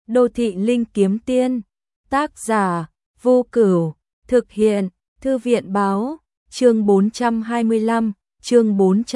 Đô thị linh kiếm tiên, tác giả Vô Cửu, thực hiện Thư viện báo, chương 425, chương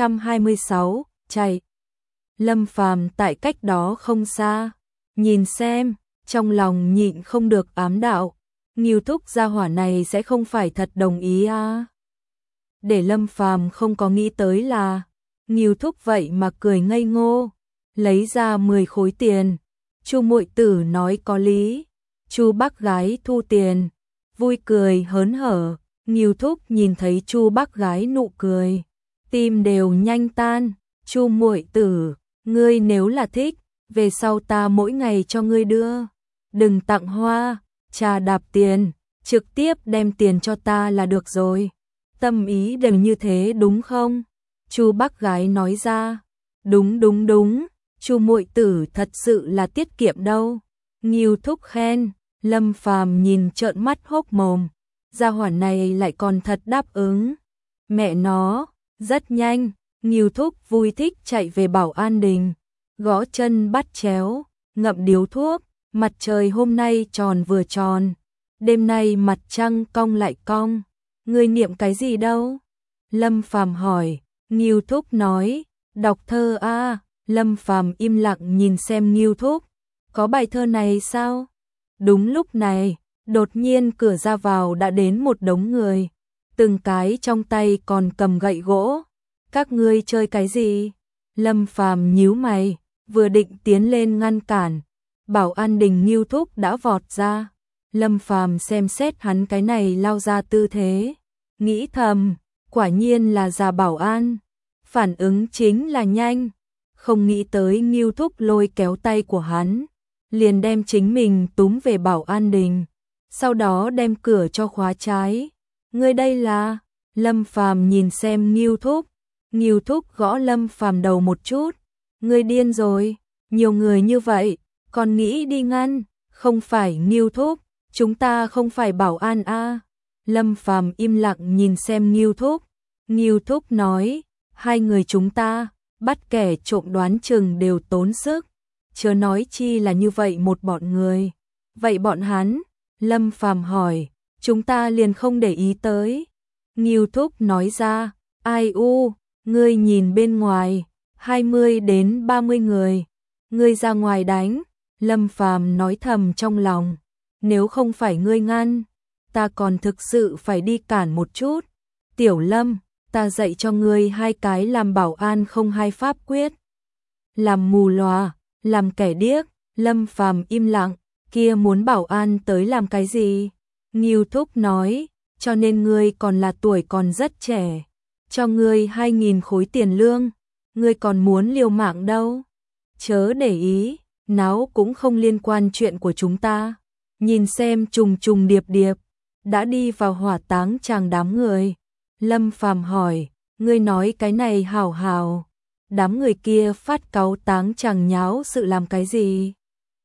426, chạy. Lâm Phàm tại cách đó không xa, nhìn xem, trong lòng nhịn không được ám đạo, Ngưu Thúc gia hỏa này sẽ không phải thật đồng ý à. Để Lâm Phàm không có nghĩ tới là, Ngưu Thúc vậy mà cười ngây ngô, lấy ra 10 khối tiền. Chu muội tử nói có lý, Chu bác gái thu tiền, vui cười hớn hở. Ngưu Thúc nhìn thấy Chu bác gái nụ cười, tim đều nhanh tan. Chu muội tử, ngươi nếu là thích, về sau ta mỗi ngày cho ngươi đưa, đừng tặng hoa, trà đạp tiền, trực tiếp đem tiền cho ta là được rồi. Tâm ý đều như thế đúng không? Chu bác gái nói ra. Đúng. Chu muội tử thật sự là tiết kiệm đâu. Ngưu Thúc khen. Lâm Phàm nhìn trợn mắt hốc mồm, gia hỏa này lại còn thật đáp ứng. Mẹ nó, rất nhanh, Ngưu Thúc vui thích chạy về Bảo An Đình, gõ chân bắt chéo, ngậm điếu thuốc. Mặt trời hôm nay tròn vừa tròn, đêm nay mặt trăng cong lại cong. Ngươi niệm cái gì đâu? Lâm Phàm hỏi. Ngưu Thúc nói, đọc thơ a. Lâm Phàm im lặng nhìn xem Ngưu Thúc, có bài thơ này sao? Đúng lúc này, đột nhiên cửa ra vào đã đến một đống người, từng cái trong tay còn cầm gậy gỗ. Các ngươi chơi cái gì? Lâm Phàm nhíu mày, vừa định tiến lên ngăn cản, Bảo An Đình Ngưu Thúc đã vọt ra. Lâm Phàm xem xét hắn cái này lao ra tư thế, nghĩ thầm, quả nhiên là già Bảo An, phản ứng chính là nhanh. Không nghĩ tới Ngưu Thúc lôi kéo tay của hắn, liền đem chính mình túm về Bảo An Đình, sau đó đem cửa cho khóa trái. Ngươi đây là? Lâm Phàm nhìn xem Ngưu Thúc. Ngưu Thúc gõ Lâm Phàm đầu một chút. Ngươi điên rồi, nhiều người như vậy, còn nghĩ đi ngăn? Không phải Ngưu Thúc, chúng ta không phải Bảo An a. Lâm Phàm im lặng nhìn xem Ngưu Thúc. Ngưu Thúc nói, hai người chúng ta bắt kẻ trộm đoán chừng đều tốn sức, chớ nói chi là như vậy một bọn người. Vậy bọn hắn? Lâm Phàm hỏi. Chúng ta liền không để ý tới. Ngưu Thúc nói ra. Ai u, ngươi nhìn bên ngoài, 20 đến 30 người. Ngươi ra ngoài đánh. Lâm Phàm nói thầm trong lòng, nếu không phải ngươi ngăn, ta còn thực sự phải đi cản một chút. Tiểu Lâm, ta dạy cho ngươi hai cái làm bảo an không hai pháp quyết. Làm mù lòa, làm kẻ điếc. Lâm Phàm im lặng, kia muốn bảo an tới làm cái gì? Ngưu Thúc nói, cho nên ngươi còn là tuổi còn rất trẻ, cho ngươi 2.000 khối tiền lương, ngươi còn muốn liều mạng đâu. Chớ để ý, náo cũng không liên quan chuyện của chúng ta. Nhìn xem trùng trùng điệp điệp, đã đi vào hỏa táng chàng đám người. Lâm Phàm hỏi, ngươi nói cái này hảo hảo, đám người kia phát cáu táng chàng nháo sự làm cái gì?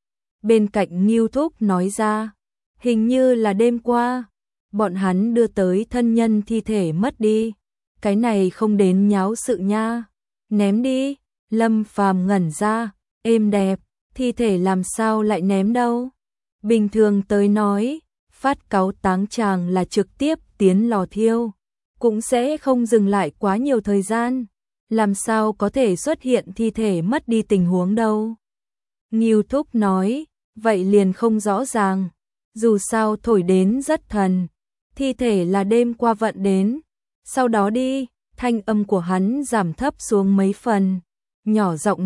Bên cạnh Ngưu Thúc nói ra, hình như là đêm qua, bọn hắn đưa tới thân nhân thi thể mất đi, cái này không đến nháo sự nha, ném đi. Lâm Phàm ngẩn ra, êm đẹp, thi thể làm sao lại ném đâu? Bình thường tới nói, phát cáu táng chàng là trực tiếp tiến lò thiêu, cũng sẽ không dừng lại quá nhiều thời gian, làm sao có thể xuất hiện thi thể mất đi tình huống đâu. Ngưu Thúc nói, vậy liền không rõ ràng, dù sao thổi đến rất thần, thi thể là đêm qua vận đến, sau đó đi. Thanh âm của hắn giảm thấp xuống mấy phần, nhỏ giọng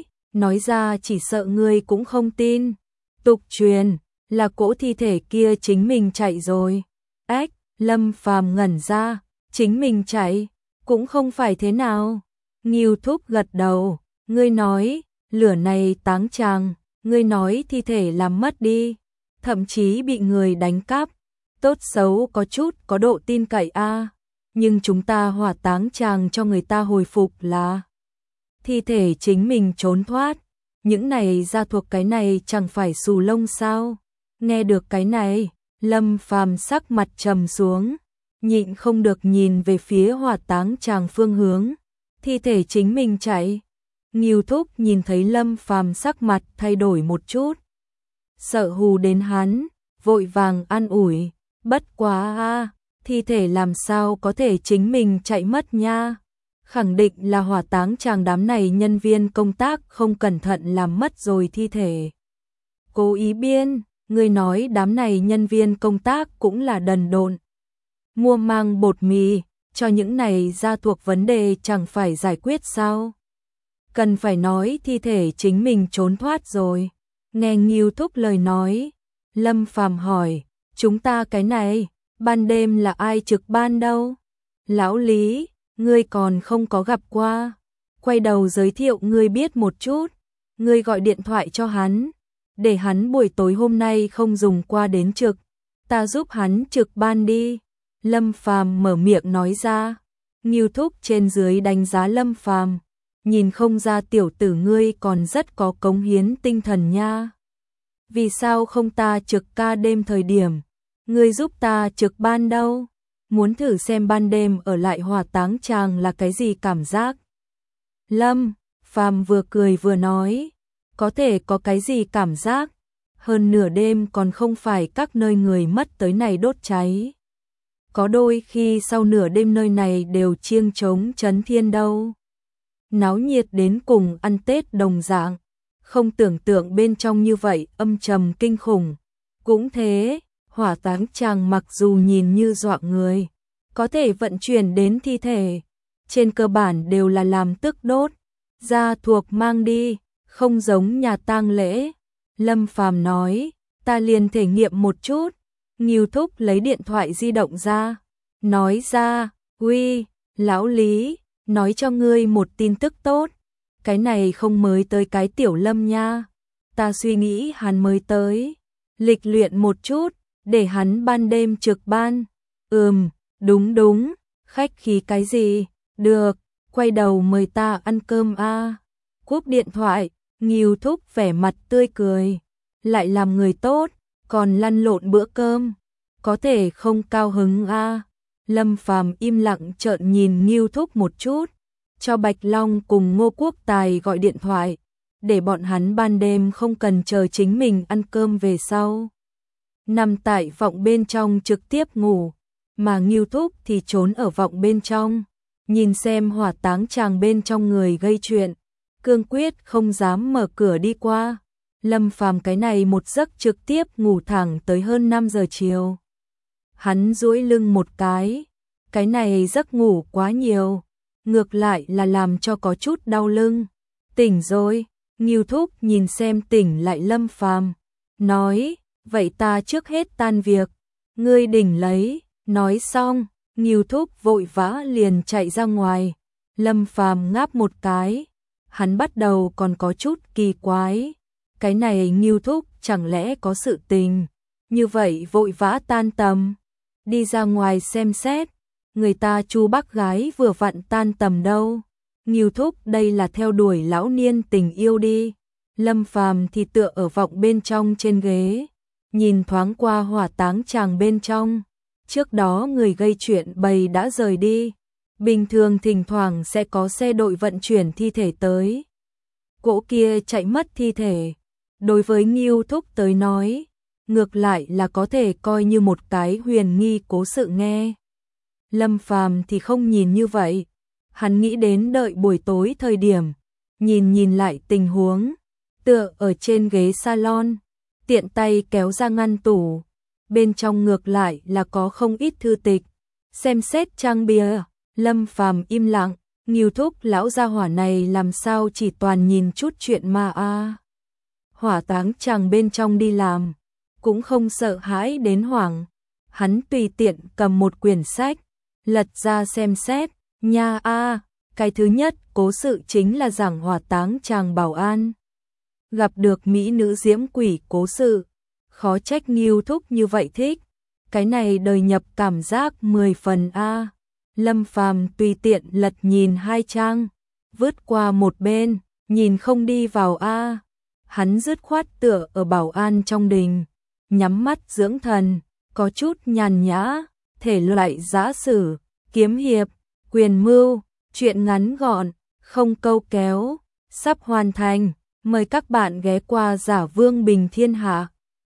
nói ra chỉ sợ ngươi cũng không tin. Tục truyền là cỗ thi thể kia chính mình chạy rồi. Ếch, Lâm Phàm ngẩn ra, chính mình chạy, cũng không phải thế nào. Ngưu Thúc gật đầu, ngươi nói, lửa này táng chàng, ngươi nói thi thể làm mất đi, thậm chí bị người đánh cắp, tốt xấu có chút có độ tin cậy a. Nhưng chúng ta hỏa táng chàng cho người ta hồi phục là thi thể chính mình trốn thoát, những này ra thuộc cái này chẳng phải xù lông sao? Nghe được cái này, Lâm Phàm sắc mặt trầm xuống, nhịn không được nhìn về phía hỏa táng chàng phương hướng, thi thể chính mình chạy. Ngưu Thúc nhìn thấy Lâm Phàm sắc mặt thay đổi một chút, sợ hù đến hắn, vội vàng an ủi, bất quá a, thi thể làm sao có thể chính mình chạy mất nha. Khẳng định là hỏa táng chàng đám này nhân viên công tác không cẩn thận làm mất rồi thi thể. Cố ý biên, người nói đám này nhân viên công tác cũng là đần độn. Mua mang bột mì, cho những này ra thuộc vấn đề chẳng phải giải quyết sao. Cần phải nói thi thể chính mình trốn thoát rồi. Nghe Ngưu Thúc lời nói, Lâm Phàm hỏi, chúng ta cái này, ban đêm là ai trực ban đâu? Lão Lý, ngươi còn không có gặp qua. Quay đầu giới thiệu ngươi biết một chút. Ngươi gọi điện thoại cho hắn, để hắn buổi tối hôm nay không dùng qua đến trực. Ta giúp hắn trực ban đi. Lâm Phàm mở miệng nói ra. Ngưu Thúc trên dưới đánh giá Lâm Phàm, nhìn không ra tiểu tử ngươi còn rất có cống hiến tinh thần nha. Vì sao không ta trực ca đêm thời điểm, ngươi giúp ta trực ban đâu? Muốn thử xem ban đêm ở lại hỏa táng chàng là cái gì cảm giác? Lâm Phàm vừa cười vừa nói, có thể có cái gì cảm giác? Hơn nửa đêm còn không phải các nơi người mất tới này đốt cháy. Có đôi khi sau nửa đêm nơi này đều chiêng trống chấn thiên đâu. Náo nhiệt đến cùng ăn Tết đồng dạng, không tưởng tượng bên trong như vậy âm trầm kinh khủng. Cũng thế, hỏa táng chàng mặc dù nhìn như dọa người, có thể vận chuyển đến thi thể, trên cơ bản đều là làm tức đốt, gia thuộc mang đi, không giống nhà tang lễ. Lâm Phàm nói, ta liền thể nghiệm một chút. Ngưu Thúc lấy điện thoại di động ra, nói ra, uy, lão Lý, nói cho ngươi một tin tức tốt. Cái này không mới tới cái tiểu Lâm nha. Ta suy nghĩ hắn mới tới, lịch luyện một chút, để hắn ban đêm trực ban. Đúng, khách khí cái gì, được, quay đầu mời ta ăn cơm a. Cúp điện thoại, Ngưu Thúc vẻ mặt tươi cười, lại làm người tốt, còn lăn lộn bữa cơm, có thể không cao hứng a. Lâm Phàm im lặng trợn nhìn Ngưu Thúc một chút, cho Bạch Long cùng Ngô Quốc Tài gọi điện thoại, để bọn hắn ban đêm không cần chờ chính mình ăn cơm về sau. Nằm tại vọng bên trong trực tiếp ngủ, mà Ngưu Thúc thì trốn ở vọng bên trong, nhìn xem hỏa táng chàng bên trong người gây chuyện, cương quyết không dám mở cửa đi qua. Lâm Phàm cái này một giấc trực tiếp ngủ thẳng tới hơn 5 giờ chiều. Hắn duỗi lưng một cái này giấc ngủ quá nhiều, ngược lại là làm cho có chút đau lưng. Tỉnh rồi, Ngưu Thúc nhìn xem tỉnh lại Lâm Phàm, nói, vậy ta trước hết tan việc, ngươi đỉnh lấy. Nói xong, Ngưu Thúc vội vã liền chạy ra ngoài. Lâm Phàm ngáp một cái, hắn bắt đầu còn có chút kỳ quái. Cái này Ngưu Thúc chẳng lẽ có sự tình, như vậy vội vã tan tầm, đi ra ngoài xem xét, người ta Chu bác gái vừa vặn tan tầm đâu. Ngưu Thúc đây là theo đuổi lão niên tình yêu đi. Lâm Phàm thì tựa ở vọng bên trong trên ghế, nhìn thoáng qua hỏa táng chàng bên trong. Trước đó người gây chuyện bầy đã rời đi, bình thường thỉnh thoảng sẽ có xe đội vận chuyển thi thể tới. Cỗ kia chạy mất thi thể, đối với Ngưu Thúc tới nói, ngược lại là có thể coi như một cái huyền nghi cố sự nghe. Lâm Phàm thì không nhìn như vậy, hắn nghĩ đến đợi buổi tối thời điểm, nhìn lại tình huống, tựa ở trên ghế salon, tiện tay kéo ra ngăn tủ, bên trong ngược lại là có không ít thư tịch, xem xét trang bìa. Lâm Phàm im lặng, Ngưu Thúc lão gia hỏa này làm sao chỉ toàn nhìn chút chuyện ma a. Hỏa táng chàng bên trong đi làm, cũng không sợ hãi đến hoảng, hắn tùy tiện cầm một quyển sách, lật ra xem xét, nha a, cái thứ nhất cố sự chính là giảng hỏa táng chàng Bảo An gặp được mỹ nữ diễm quỷ cố sự, khó trách Ngưu Thúc như vậy thích, cái này đời nhập cảm giác 10 phần a. Lâm Phàm tùy tiện lật nhìn 2 trang, vứt qua một bên, nhìn không đi vào a. Hắn dứt khoát tựa ở Bảo An trong đình, nhắm mắt dưỡng thần, có chút nhàn nhã, thể loại giã sử, kiếm hiệp, quyền mưu, chuyện ngắn gọn, không câu kéo, sắp hoàn thành, mời các bạn ghé qua Giả Vương Bình Thiên Hạ.